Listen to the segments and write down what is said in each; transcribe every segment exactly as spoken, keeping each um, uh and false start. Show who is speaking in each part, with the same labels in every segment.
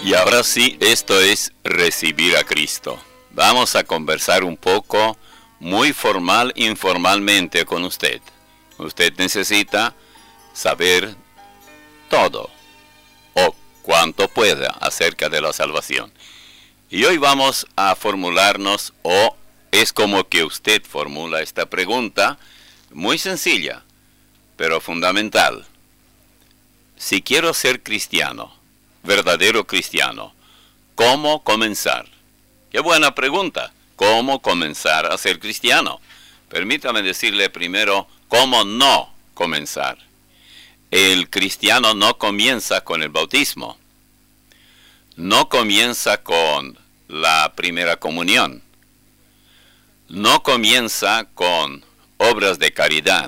Speaker 1: Y ahora sí, esto es recibir a Cristo. Vamos a conversar un poco, muy formal, informalmente con usted. Usted necesita saber todo, o cuanto pueda, acerca de la salvación. Y hoy vamos a formularnos, o es como que usted formula esta pregunta, muy sencilla, pero fundamental. Si quiero ser cristiano, verdadero cristiano, ¿cómo comenzar? Qué buena pregunta. ¿Cómo comenzar a ser cristiano? Permítame decirle primero, ¿cómo no comenzar? El cristiano no comienza con el bautismo. No comienza con la primera comunión. No comienza con obras de caridad.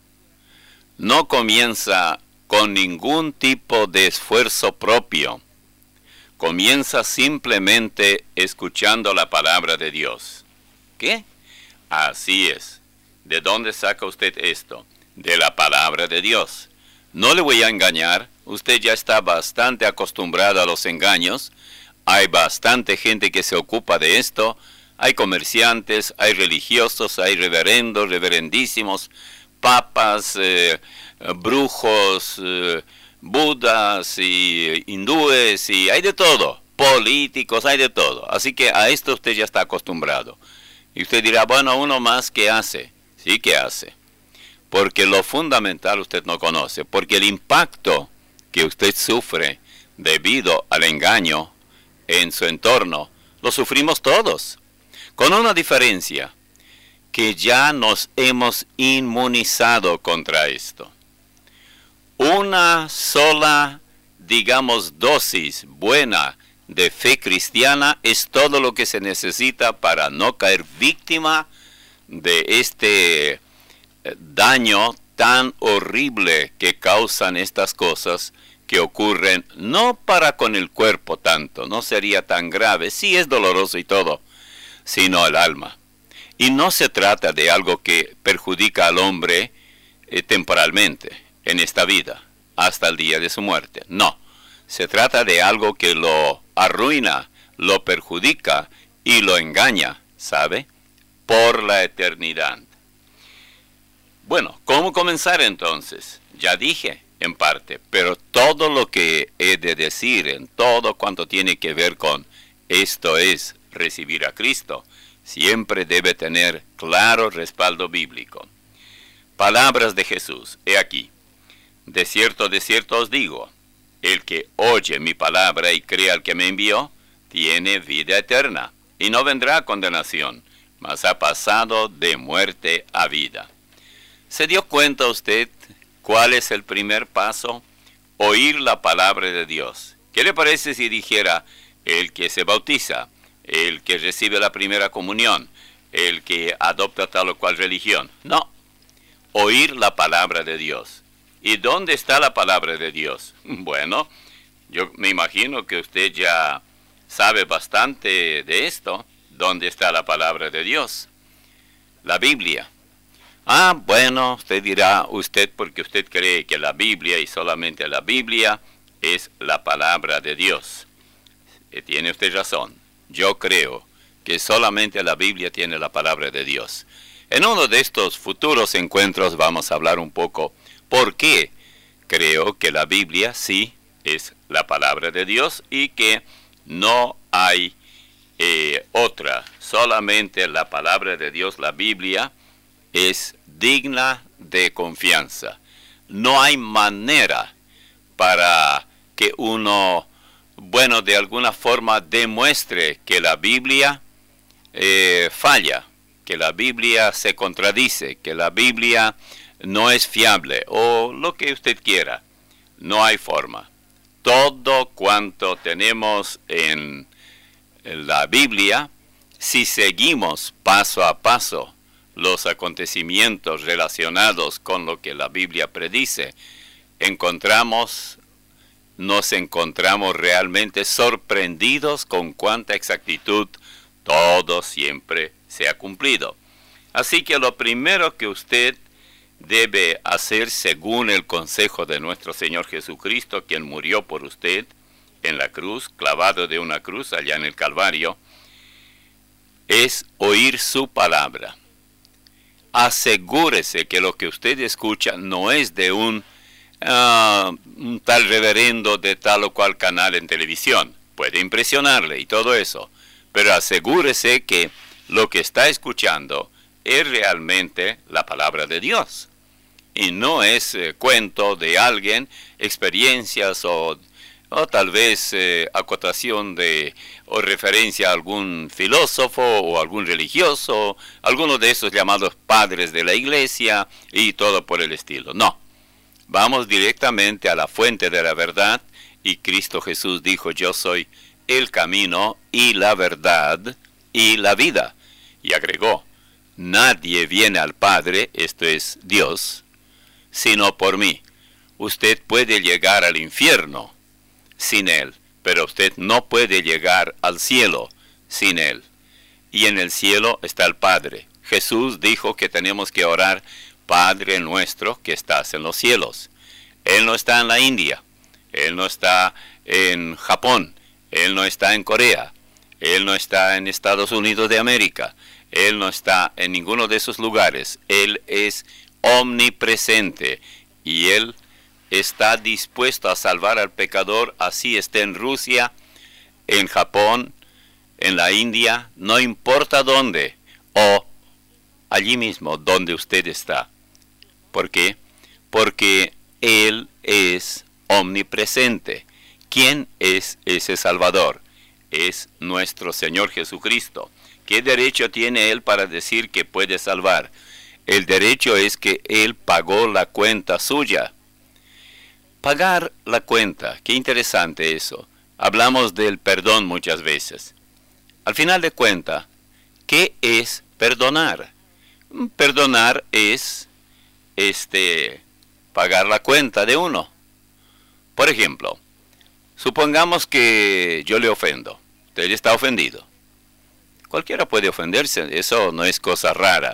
Speaker 1: No comienza con ningún tipo de esfuerzo propio. Comienza simplemente escuchando la palabra de Dios. ¿Qué? Así es. ¿De dónde saca usted esto? De la palabra de Dios. No le voy a engañar, usted ya está bastante acostumbrado a los engaños. Hay bastante gente que se ocupa de esto. Hay comerciantes, hay religiosos, hay reverendos, reverendísimos, papas, eh, brujos, eh, budas y hindúes, y hay de todo, políticos, hay de todo. Así que a esto usted ya está acostumbrado. Y usted dirá, bueno, uno más, ¿qué hace? Sí, ¿qué hace? Porque lo fundamental usted no conoce, porque el impacto que usted sufre debido al engaño en su entorno, lo sufrimos todos, con una diferencia, que ya nos hemos inmunizado contra esto. Una sola, digamos, dosis buena de fe cristiana es todo lo que se necesita para no caer víctima de este daño tan horrible que causan estas cosas que ocurren, no para con el cuerpo tanto, no sería tan grave, sí es doloroso y todo, sino el alma. Y no se trata de algo que perjudica al hombre eh, temporalmente, en esta vida, hasta el día de su muerte. No, se trata de algo que lo arruina, lo perjudica y lo engaña, ¿sabe? Por la eternidad. Bueno, ¿cómo comenzar entonces? Ya dije, en parte, pero todo lo que he de decir, en todo cuanto tiene que ver con esto es recibir a Cristo, siempre debe tener claro respaldo bíblico. Palabras de Jesús, he aquí. De cierto, de cierto os digo, el que oye mi palabra y cree al que me envió, tiene vida eterna, y no vendrá a condenación, mas ha pasado de muerte a vida. ¿Se dio cuenta usted cuál es el primer paso? Oír la palabra de Dios. ¿Qué le parece si dijera, el que se bautiza, el que recibe la primera comunión, el que adopta tal o cual religión? No, oír la palabra de Dios. ¿Y dónde está la palabra de Dios? Bueno, yo me imagino que usted ya sabe bastante de esto. ¿Dónde está la palabra de Dios? La Biblia. Ah, bueno, usted dirá, usted porque usted cree que la Biblia y solamente la Biblia es la palabra de Dios. Eh, tiene usted razón. Yo creo que solamente la Biblia tiene la palabra de Dios. En uno de estos futuros encuentros vamos a hablar un poco por qué creo que la Biblia sí es la palabra de Dios y que no hay eh, otra. Solamente la palabra de Dios, la Biblia, es digna de confianza. No hay manera para que uno, bueno, de alguna forma demuestre que la Biblia eh, falla, que la Biblia se contradice, que la Biblia no es fiable, o lo que usted quiera. No hay forma. Todo cuanto tenemos en, en la Biblia, si seguimos paso a paso los acontecimientos relacionados con lo que la Biblia predice, encontramos, nos encontramos realmente sorprendidos con cuánta exactitud todo siempre se ha cumplido. Así que lo primero que usted debe hacer según el consejo de nuestro Señor Jesucristo, quien murió por usted en la cruz, clavado de una cruz allá en el Calvario, es oír su palabra. Asegúrese que lo que usted escucha no es de un, uh, un tal reverendo de tal o cual canal en televisión. Puede impresionarle y todo eso, pero asegúrese que lo que está escuchando es realmente la palabra de Dios. Y no es eh, cuento de alguien, experiencias o, o tal vez eh, acotación de o referencia a algún filósofo o algún religioso, alguno de esos llamados padres de la iglesia y todo por el estilo. No, vamos directamente a la fuente de la verdad y Cristo Jesús dijo: yo soy el camino y la verdad y la vida. Y agregó: nadie viene al Padre, esto es Dios, sino por mí. Usted puede llegar al infierno sin Él, pero usted no puede llegar al cielo sin Él. Y en el cielo está el Padre. Jesús dijo que tenemos que orar: Padre nuestro que estás en los cielos. Él no está en la India, Él no está en Japón, Él no está en Corea, Él no está en Estados Unidos de América, Él no está en ninguno de esos lugares. Él es omnipresente y Él está dispuesto a salvar al pecador, así esté en Rusia, en Japón, en la India, no importa dónde, o allí mismo donde usted está. ¿Por qué? Porque Él es omnipresente. ¿Quién es ese Salvador? Es nuestro Señor Jesucristo. ¿Qué derecho tiene Él para decir que puede salvar? El derecho es que Él pagó la cuenta suya. Pagar la cuenta, qué interesante eso. Hablamos del perdón muchas veces. Al final de cuentas, ¿qué es perdonar? Perdonar es este, pagar la cuenta de uno. Por ejemplo, supongamos que yo le ofendo. Usted está ofendido. Cualquiera puede ofenderse, eso no es cosa rara.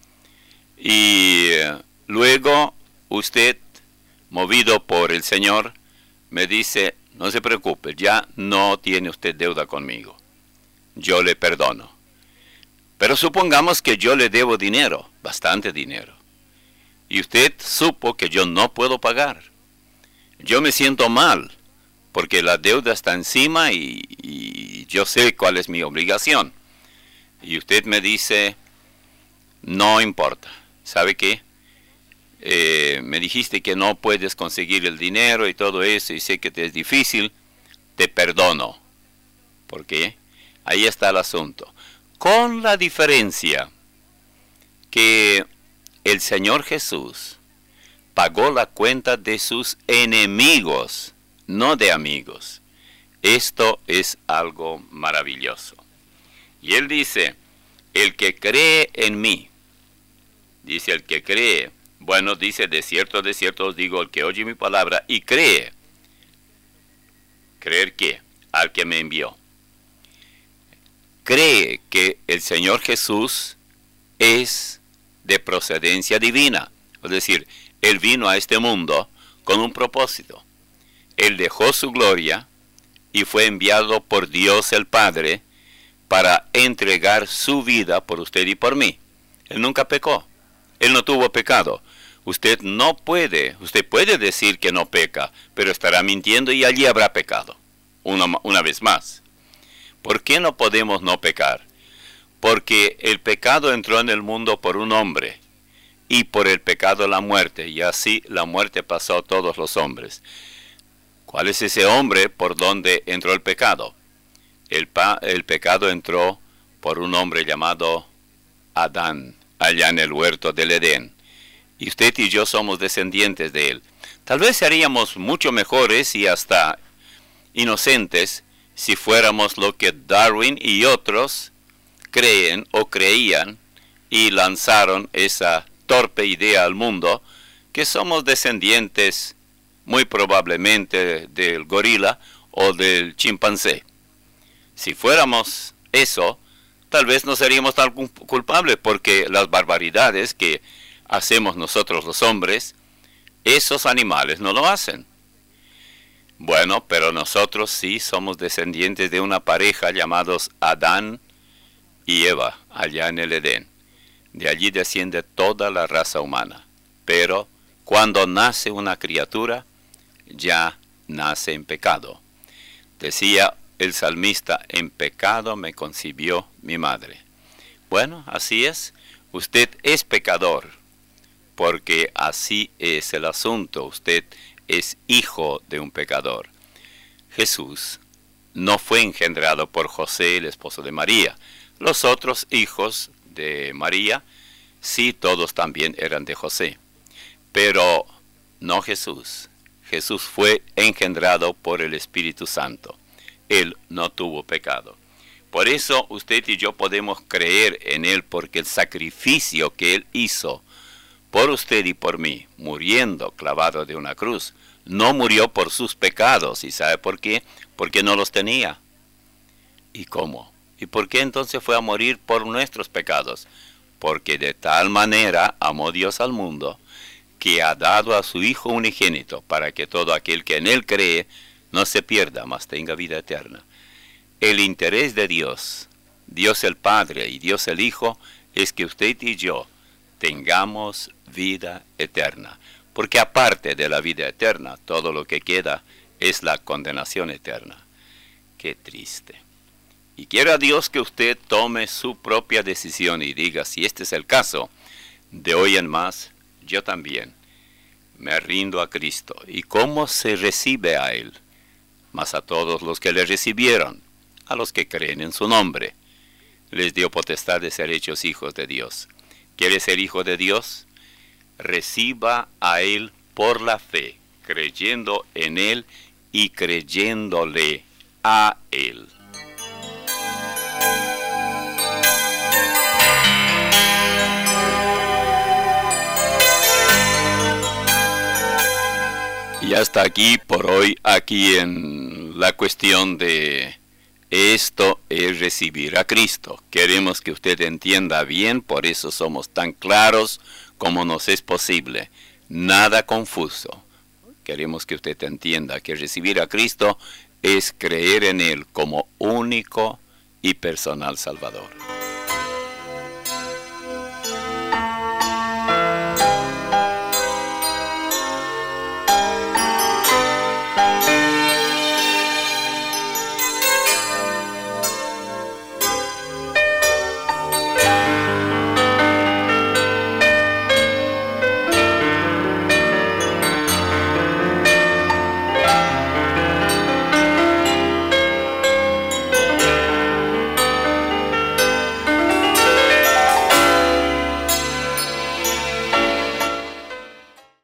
Speaker 1: Y luego usted, movido por el Señor, me dice: no se preocupe, ya no tiene usted deuda conmigo. Yo le perdono. Pero supongamos que yo le debo dinero, bastante dinero. Y usted supo que yo no puedo pagar. Yo me siento mal, porque la deuda está encima y, y yo sé cuál es mi obligación. Y usted me dice: no importa, ¿sabe qué? Eh, me dijiste que no puedes conseguir el dinero y todo eso, y sé que te es difícil, te perdono. ¿Por qué? Ahí está el asunto. Con la diferencia que el Señor Jesús pagó la cuenta de sus enemigos, no de amigos. Esto es algo maravilloso. Y Él dice: el que cree en mí, dice el que cree, bueno, dice: de cierto, de cierto os digo, el que oye mi palabra y cree. ¿Creer qué? Al que me envió. Cree que el Señor Jesús es de procedencia divina. Es decir, Él vino a este mundo con un propósito. Él dejó su gloria y fue enviado por Dios el Padre para entregar su vida por usted y por mí. Él nunca pecó. Él no tuvo pecado. Usted no puede, usted puede decir que no peca, pero estará mintiendo y allí habrá pecado. Una, una vez más. ¿Por qué no podemos no pecar? Porque el pecado entró en el mundo por un hombre, y por el pecado la muerte, y así la muerte pasó a todos los hombres. ¿Cuál es ese hombre por donde entró el pecado? El, pa, el pecado entró por un hombre llamado Adán, allá en el huerto del Edén. Y usted y yo somos descendientes de él. Tal vez seríamos mucho mejores y hasta inocentes si fuéramos lo que Darwin y otros creen o creían y lanzaron esa torpe idea al mundo, que somos descendientes muy probablemente del gorila o del chimpancé. Si fuéramos eso, tal vez no seríamos tan culpables, porque las barbaridades que hacemos nosotros los hombres, esos animales no lo hacen. Bueno, pero nosotros sí somos descendientes de una pareja llamados Adán y Eva, allá en el Edén. De allí desciende toda la raza humana. Pero cuando nace una criatura, ya nace en pecado. Decía el salmista, en pecado me concibió mi madre. Bueno, así es. Usted es pecador, porque así es el asunto. Usted es hijo de un pecador. Jesús no fue engendrado por José, el esposo de María. Los otros hijos de María, sí, todos también eran de José. Pero no Jesús. Jesús fue engendrado por el Espíritu Santo. Él no tuvo pecado. Por eso usted y yo podemos creer en Él, porque el sacrificio que Él hizo por usted y por mí, muriendo clavado de una cruz, no murió por sus pecados. ¿Y sabe por qué? Porque no los tenía. ¿Y cómo? ¿Y por qué entonces fue a morir por nuestros pecados? Porque de tal manera amó Dios al mundo, que ha dado a su Hijo unigénito, para que todo aquel que en Él cree no se pierda, mas tenga vida eterna. El interés de Dios, Dios el Padre y Dios el Hijo, es que usted y yo tengamos vida eterna. Porque aparte de la vida eterna, todo lo que queda es la condenación eterna. Qué triste. Y quiera Dios que usted tome su propia decisión y diga, si este es el caso, de hoy en más, yo también me rindo a Cristo. ¿Y cómo se recibe a Él? Mas a todos los que le recibieron, a los que creen en su nombre, les dio potestad de ser hechos hijos de Dios. ¿Quiere ser hijo de Dios? Reciba a Él por la fe, creyendo en Él y creyéndole a Él. Y hasta aquí por hoy, aquí en la cuestión de esto es recibir a Cristo. Queremos que usted entienda bien, por eso somos tan claros como nos es posible. Nada confuso. Queremos que usted entienda que recibir a Cristo es creer en Él como único y personal Salvador.